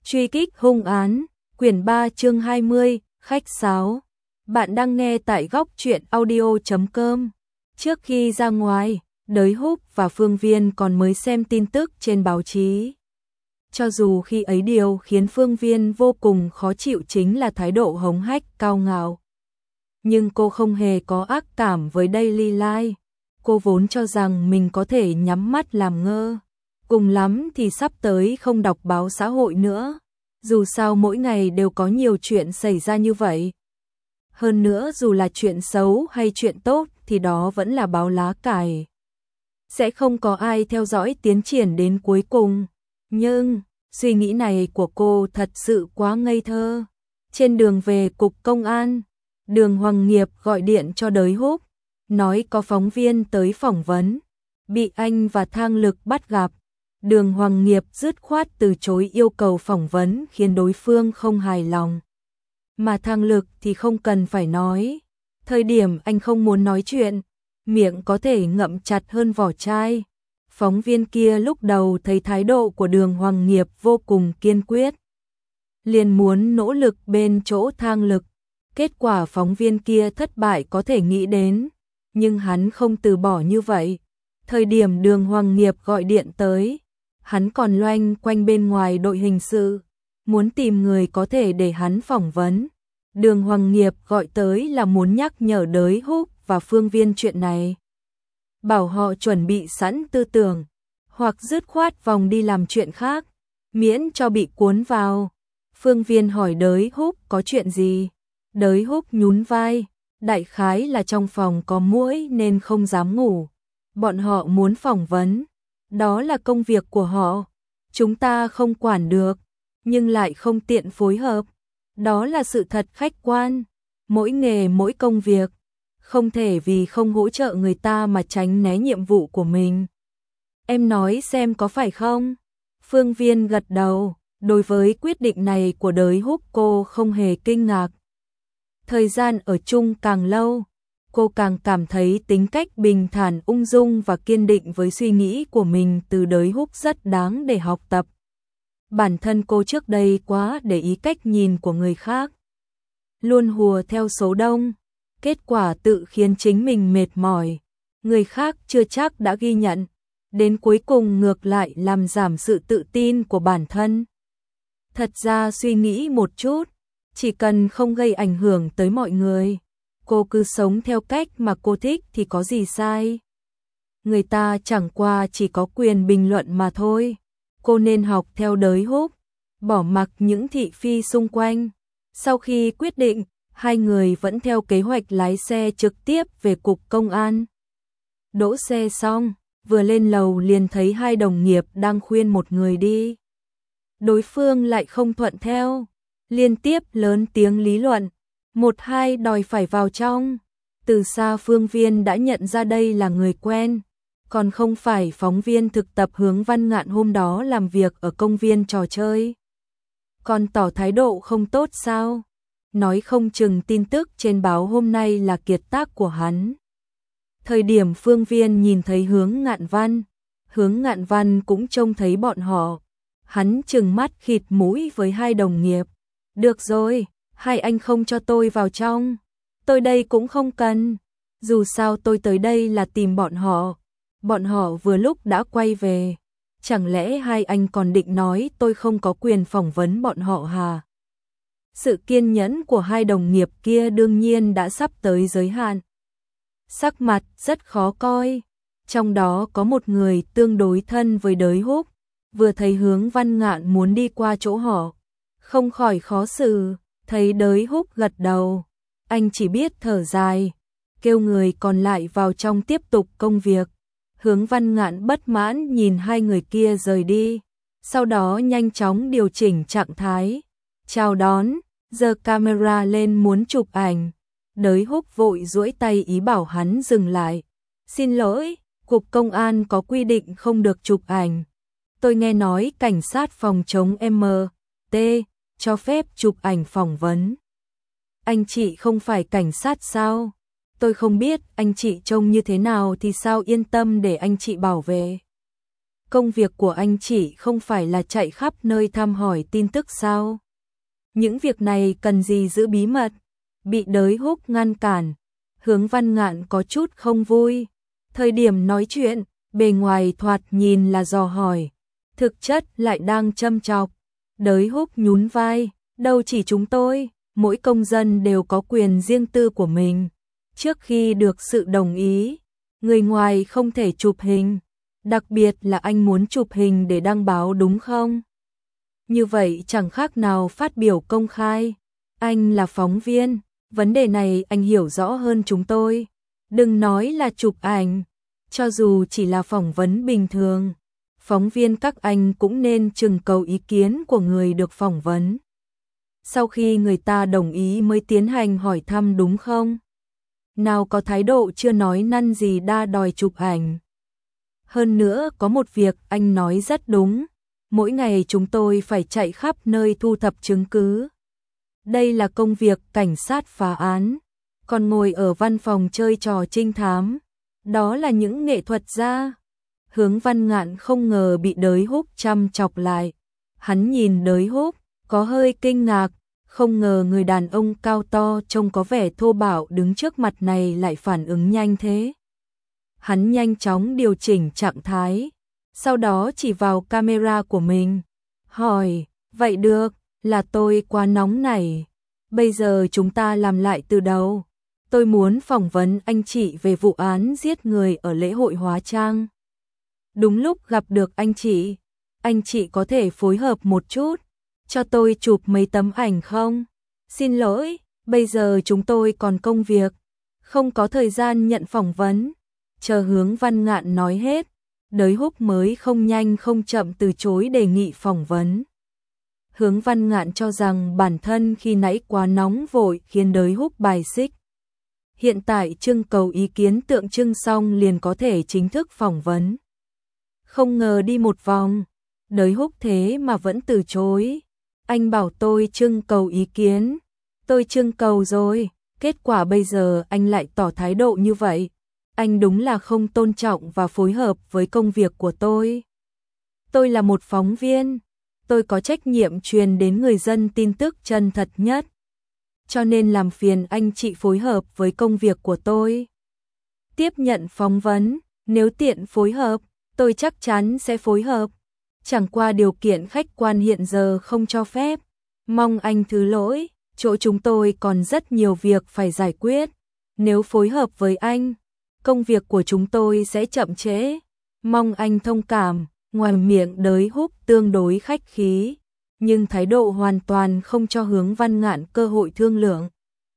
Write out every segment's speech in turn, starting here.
Truy kích hung án, quyển 3 chương 20, khách sáo. Bạn đang nghe tại góc truyện audio.com. Trước khi ra ngoài, Đới Húc và Phương Viên còn mới xem tin tức trên báo chí. Cho dù khi ấy điều khiến Phương Viên vô cùng khó chịu chính là thái độ hống hách cao ngạo. Nhưng cô không hề có ác cảm với Daily Life. Cô vốn cho rằng mình có thể nhắm mắt làm ngơ. Cùng lắm thì sắp tới không đọc báo xã hội nữa. Dù sao mỗi ngày đều có nhiều chuyện xảy ra như vậy. Hơn nữa dù là chuyện xấu hay chuyện tốt thì đó vẫn là báo lá cải. Sẽ không có ai theo dõi tiến triển đến cuối cùng. Nhưng, suy nghĩ này của cô thật sự quá ngây thơ. Trên đường về cục công an, Đường Hoàng Nghiệp gọi điện cho Đới Húc, nói có phóng viên tới phỏng vấn, bị anh và Thang Lực bắt gặp. Đường Hoàng Nghiệp dứt khoát từ chối yêu cầu phỏng vấn khiến đối phương không hài lòng. Mà Thang Lực thì không cần phải nói. Thời điểm anh không muốn nói chuyện, miệng có thể ngậm chặt hơn vỏ chai. Phóng viên kia lúc đầu thấy thái độ của Đường Hoàng Nghiệp vô cùng kiên quyết, liền muốn nỗ lực bên chỗ Thang Lực. Kết quả phóng viên kia thất bại có thể nghĩ đến, nhưng hắn không từ bỏ như vậy. Thời điểm Đường Hoàng Nghiệp gọi điện tới, hắn còn loanh quanh bên ngoài đội hình sự, muốn tìm người có thể để hắn phỏng vấn. Đường Hoàng Nghiệp gọi tới là muốn nhắc nhở Đới Húc và Phương Viên chuyện này. Bảo họ chuẩn bị sẵn tư tưởng, hoặc dứt khoát vòng đi làm chuyện khác, miễn cho bị cuốn vào. Phương Viên hỏi Đới Húc có chuyện gì? Đới Húc nhún vai, đại khái là trong phòng có muỗi nên không dám ngủ. Bọn họ muốn phỏng vấn, đó là công việc của họ, chúng ta không quản được, nhưng lại không tiện phối hợp. Đó là sự thật khách quan, mỗi nghề mỗi công việc, không thể vì không hỗ trợ người ta mà tránh né nhiệm vụ của mình. Em nói xem có phải không? Phương Viên gật đầu, đối với quyết định này của Đới Húc cô không hề kinh ngạc. Thời gian ở chung càng lâu, cô càng cảm thấy tính cách bình thản ung dung và kiên định với suy nghĩ của mình từ Đới Húc rất đáng để học tập. Bản thân cô trước đây quá để ý cách nhìn của người khác, luôn hùa theo số đông, kết quả tự khiến chính mình mệt mỏi, người khác chưa chắc đã ghi nhận, đến cuối cùng ngược lại làm giảm sự tự tin của bản thân. Thật ra suy nghĩ một chút, chỉ cần không gây ảnh hưởng tới mọi người, cô cứ sống theo cách mà cô thích thì có gì sai. Người ta chẳng qua chỉ có quyền bình luận mà thôi. Cô nên học theo Đới Húc, bỏ mặc những thị phi xung quanh. Sau khi quyết định, hai người vẫn theo kế hoạch lái xe trực tiếp về cục công an. Đỗ xe xong, vừa lên lầu liền thấy hai đồng nghiệp đang khuyên một người đi. Đối phương lại không thuận theo, liên tiếp lớn tiếng lý luận, một hai đòi phải vào trong. Từ xa Phương Viên đã nhận ra đây là người quen, còn không phải phóng viên thực tập Hướng Văn Ngạn hôm đó làm việc ở công viên trò chơi. Còn tỏ thái độ không tốt sao? Nói không chừng tin tức trên báo hôm nay là kiệt tác của hắn. Thời điểm Phương Viên nhìn thấy Hướng Ngạn Văn cũng trông thấy bọn họ. Hắn trừng mắt khịt mũi với hai đồng nghiệp. Được rồi, hai anh không cho tôi vào trong. Tôi đây cũng không cần. Dù sao tôi tới đây là tìm bọn họ. Bọn họ vừa lúc đã quay về. Chẳng lẽ hai anh còn định nói tôi không có quyền phỏng vấn bọn họ hả? Sự kiên nhẫn của hai đồng nghiệp kia đương nhiên đã sắp tới giới hạn. Sắc mặt rất khó coi. Trong đó có một người tương đối thân với Đới Húc. Vừa thấy Hướng Văn Ngạn muốn đi qua chỗ họ, không khỏi khó xử. Thấy Đới Húc gật đầu, anh chỉ biết thở dài, kêu người còn lại vào trong tiếp tục công việc. Hướng Văn Ngạn bất mãn nhìn hai người kia rời đi, sau đó nhanh chóng điều chỉnh trạng thái, chào đón, giơ camera lên muốn chụp ảnh. Đới Húc vội duỗi tay ý bảo hắn dừng lại. Xin lỗi, cục công an có quy định không được chụp ảnh. Tôi nghe nói cảnh sát phòng chống MT cho phép chụp ảnh phỏng vấn. Anh chị không phải cảnh sát sao? Tôi không biết anh chị trông như thế nào thì sao yên tâm để anh chị bảo vệ. công việc của anh chị không phải là chạy khắp nơi thăm hỏi tin tức sao? Những việc này cần gì giữ bí mật? Bị Đới Húc ngăn cản, Hướng Văn Ngạn có chút không vui. Thời điểm nói chuyện, bề ngoài thoạt nhìn là dò hỏi, thực chất lại đang châm chọc. Đới Húc nhún vai, đâu chỉ chúng tôi, mỗi công dân đều có quyền riêng tư của mình. Trước khi được sự đồng ý, người ngoài không thể chụp hình, đặc biệt là anh muốn chụp hình để đăng báo đúng không? Như vậy chẳng khác nào phát biểu công khai. Anh là phóng viên, vấn đề này anh hiểu rõ hơn chúng tôi. Đừng nói là chụp ảnh, cho dù chỉ là phỏng vấn bình thường, phóng viên các anh cũng nên trưng cầu ý kiến của người được phỏng vấn. Sau khi người ta đồng ý mới tiến hành hỏi thăm đúng không? Nào có thái độ chưa nói năn gì đa đòi chụp ảnh. Hơn nữa có một việc anh nói rất đúng, mỗi ngày chúng tôi phải chạy khắp nơi thu thập chứng cứ. Đây là công việc cảnh sát phá án, còn ngồi ở văn phòng chơi trò trinh thám, đó là những nghệ thuật gia. Hướng Văn Ngạn không ngờ bị Đới Húc chăm chọc lại. Hắn nhìn Đới Húc, có hơi kinh ngạc, không ngờ người đàn ông cao to trông có vẻ thô bạo đứng trước mặt này lại phản ứng nhanh thế. Hắn nhanh chóng điều chỉnh trạng thái, sau đó chỉ vào camera của mình, hỏi, vậy được, là tôi quá nóng này. Bây giờ chúng ta làm lại từ đầu. Tôi muốn phỏng vấn anh chị về vụ án giết người ở lễ hội hóa trang. Đúng lúc gặp được anh chị có thể phối hợp một chút, cho tôi chụp mấy tấm ảnh không? Xin lỗi, bây giờ chúng tôi còn công việc, không có thời gian nhận phỏng vấn. Chờ Hướng Văn Ngạn nói hết, Đới Húc mới không nhanh không chậm từ chối đề nghị phỏng vấn. Hướng Văn Ngạn cho rằng bản thân khi nãy quá nóng vội khiến Đới Húc bài xích. Hiện tại trưng cầu ý kiến tượng trưng xong liền có thể chính thức phỏng vấn. Không ngờ đi một vòng, Đới Húc thế mà vẫn từ chối. Anh bảo tôi trưng cầu ý kiến, tôi trưng cầu rồi, kết quả bây giờ anh lại tỏ thái độ như vậy. Anh đúng là không tôn trọng và phối hợp với công việc của tôi. Tôi là một phóng viên, tôi có trách nhiệm truyền đến người dân tin tức chân thật nhất. Cho nên làm phiền anh chị phối hợp với công việc của tôi. Tiếp nhận phỏng vấn, nếu tiện phối hợp, tôi chắc chắn sẽ phối hợp. Chẳng qua điều kiện khách quan hiện giờ không cho phép. Mong anh thứ lỗi, chỗ chúng tôi còn rất nhiều việc phải giải quyết. Nếu phối hợp với anh, công việc của chúng tôi sẽ chậm trễ. Mong anh thông cảm. Ngoài miệng Đới Húc tương đối khách khí, nhưng thái độ hoàn toàn không cho Hướng Văn Ngạn cơ hội thương lượng.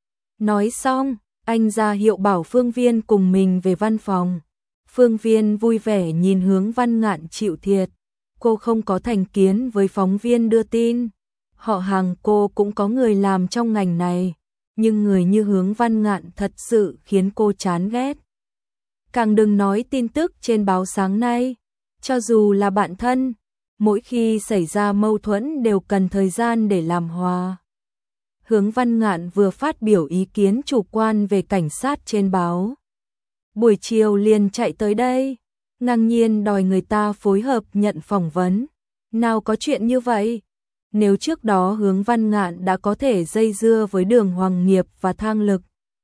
Nói xong, anh ra hiệu bảo Phương Viên cùng mình về văn phòng. Phương Viên vui vẻ nhìn Hướng Văn Ngạn chịu thiệt. Cô không có thành kiến với phóng viên đưa tin. Họ hàng cô cũng có người làm trong ngành này, nhưng người như Hướng Văn Ngạn thật sự khiến cô chán ghét. Càng đừng nói tin tức trên báo sáng nay. Cho dù là bạn thân, mỗi khi xảy ra mâu thuẫn đều cần thời gian để làm hòa. Hướng Văn Ngạn vừa phát biểu ý kiến chủ quan về cảnh sát trên báo. Buổi chiều liền chạy tới đây, ngang nhiên đòi người ta phối hợp nhận phỏng vấn. Nào có chuyện như vậy? Nếu trước đó Hướng Văn Ngạn đã có thể dây dưa với Đường Hoàng Nghiệp và Thang Lực,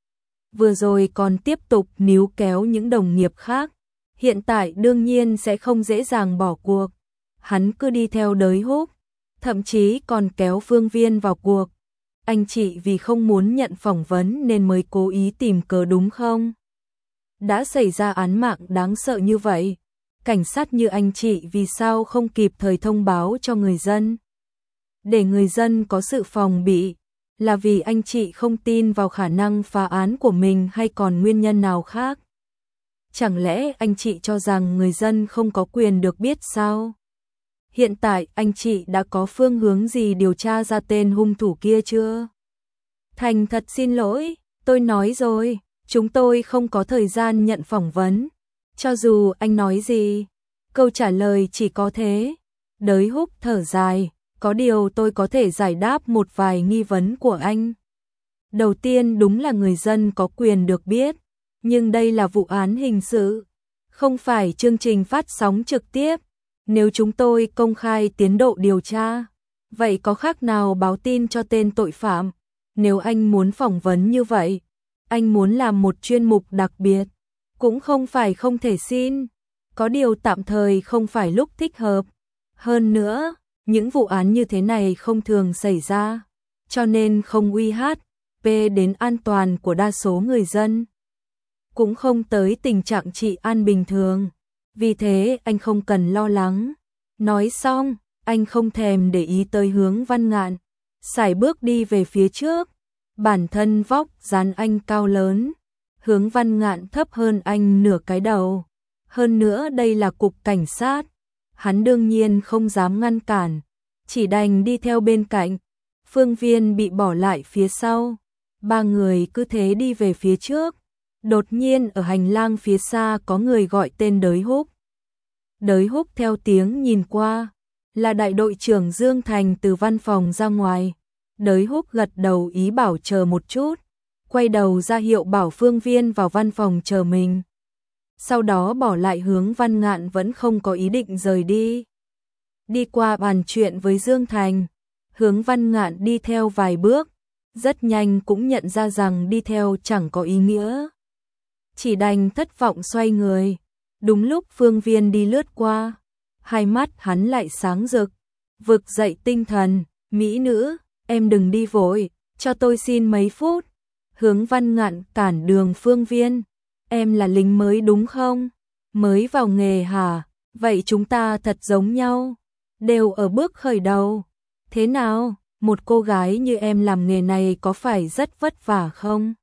vừa rồi còn tiếp tục níu kéo những đồng nghiệp khác, hiện tại đương nhiên sẽ không dễ dàng bỏ cuộc. Hắn cứ đi theo Đới Húc, thậm chí còn kéo Phương Viên vào cuộc. Anh chị vì không muốn nhận phỏng vấn nên mới cố ý tìm cớ đúng không? Đã xảy ra án mạng đáng sợ như vậy, cảnh sát như anh chị vì sao không kịp thời thông báo cho người dân? Để người dân có sự phòng bị, là vì anh chị không tin vào khả năng phá án của mình hay còn nguyên nhân nào khác? Chẳng lẽ anh chị cho rằng người dân không có quyền được biết sao? Hiện tại anh chị đã có phương hướng gì điều tra ra tên hung thủ kia chưa? Thành thật xin lỗi, tôi nói rồi, chúng tôi không có thời gian nhận phỏng vấn. Cho dù anh nói gì, câu trả lời chỉ có thế. Đới Húc thở dài, có điều tôi có thể giải đáp một vài nghi vấn của anh. Đầu tiên đúng là người dân có quyền được biết, nhưng đây là vụ án hình sự, không phải chương trình phát sóng trực tiếp. Nếu chúng tôi công khai tiến độ điều tra, vậy có khác nào báo tin cho tên tội phạm? Nếu anh muốn phỏng vấn như vậy, anh muốn làm một chuyên mục đặc biệt, cũng không phải không thể xin. Có điều tạm thời không phải lúc thích hợp. Hơn nữa, những vụ án như thế này không thường xảy ra, cho nên không uy hiếp đến an toàn của đa số người dân. Cũng không tới tình trạng trị an bình thường. Vì thế anh không cần lo lắng. Nói xong, anh không thèm để ý tới Hướng Văn Ngạn, sải bước đi về phía trước. Bản thân vóc dáng anh cao lớn, Hướng Văn Ngạn thấp hơn anh nửa cái đầu. Hơn nữa đây là cục cảnh sát, hắn đương nhiên không dám ngăn cản, chỉ đành đi theo bên cạnh. Phương Viên bị bỏ lại phía sau, ba người cứ thế đi về phía trước. Đột nhiên ở hành lang phía xa có người gọi tên Đới Húc. Đới Húc theo tiếng nhìn qua, là đại đội trưởng Dương Thành từ văn phòng ra ngoài. Đới Húc gật đầu ý bảo chờ một chút, quay đầu ra hiệu bảo Phương Viên vào văn phòng chờ mình. Sau đó bỏ lại Hướng Văn Ngạn vẫn không có ý định rời đi. Đi qua bàn chuyện với Dương Thành, Hướng Văn Ngạn đi theo vài bước, rất nhanh cũng nhận ra rằng đi theo chẳng có ý nghĩa. Chỉ đành thất vọng xoay người. Đúng lúc Phương Viên đi lướt qua, hai mắt hắn lại sáng rực, vực dậy tinh thần. Mỹ nữ, em đừng đi vội, cho tôi xin mấy phút. Hướng Văn Ngạn cản đường Phương Viên. Em là lính mới đúng không? Mới vào nghề hả? Vậy chúng ta thật giống nhau, đều ở bước khởi đầu. Thế nào, một cô gái như em làm nghề này có phải rất vất vả không?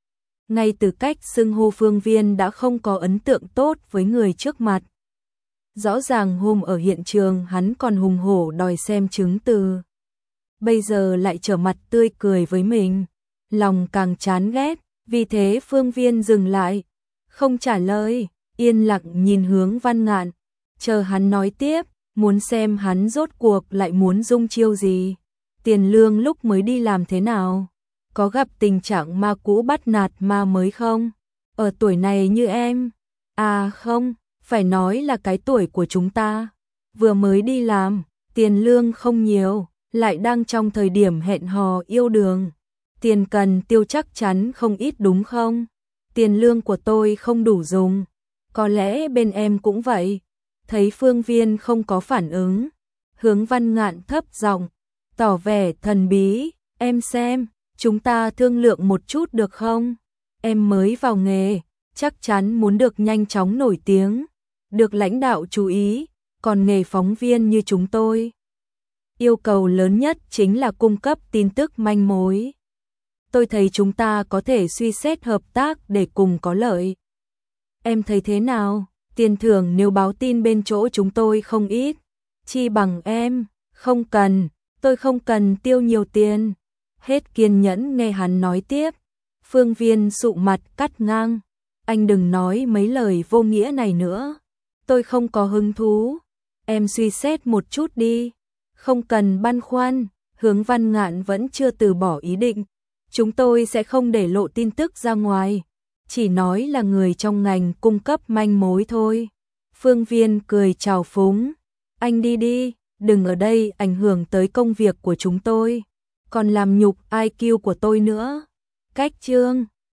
Ngay từ cách xưng hô Phương Viên đã không có ấn tượng tốt với người trước mặt. Rõ ràng hôm ở hiện trường hắn còn hùng hổ đòi xem chứng từ. Bây giờ lại trở mặt tươi cười với mình, lòng càng chán ghét. Vì thế Phương Viên dừng lại, không trả lời, yên lặng nhìn Hướng Văn Ngạn, chờ hắn nói tiếp, muốn xem hắn rốt cuộc lại muốn dung chiêu gì. Tiền Lương lúc mới đi làm thế nào? Có gặp tình trạng ma cũ bắt nạt ma mới không? Ở tuổi này như em? À không, phải nói là cái tuổi của chúng ta. Vừa mới đi làm, tiền lương không nhiều, lại đang trong thời điểm hẹn hò yêu đương. Tiền cần tiêu chắc chắn không ít đúng không? Tiền lương của tôi không đủ dùng. Có lẽ bên em cũng vậy. Thấy Phương Viên không có phản ứng, Hướng Văn Ngạn thấp giọng, tỏ vẻ thần bí. Em xem, chúng ta thương lượng một chút được không? Em mới vào nghề, chắc chắn muốn được nhanh chóng nổi tiếng, được lãnh đạo chú ý, còn nghề phóng viên như chúng tôi, yêu cầu lớn nhất chính là cung cấp tin tức manh mối. Tôi thấy chúng ta có thể suy xét hợp tác để cùng có lợi. Em thấy thế nào? Tiền thưởng nếu báo tin bên chỗ chúng tôi không ít, chi bằng em. Không cần, tôi không cần tiêu nhiều tiền. Hết kiên nhẫn nghe hắn nói tiếp, Phương Viên sụ mặt cắt ngang. Anh đừng nói mấy lời vô nghĩa này nữa, tôi không có hứng thú. Em suy xét một chút đi, không cần băn khoăn. Hướng Văn Ngạn vẫn chưa từ bỏ ý định. Chúng tôi sẽ không để lộ tin tức ra ngoài, chỉ nói là người trong ngành cung cấp manh mối thôi. Phương Viên cười trào phúng, anh đi đi, đừng ở đây ảnh hưởng tới công việc của chúng tôi, còn làm nhục IQ của tôi nữa. Cách chương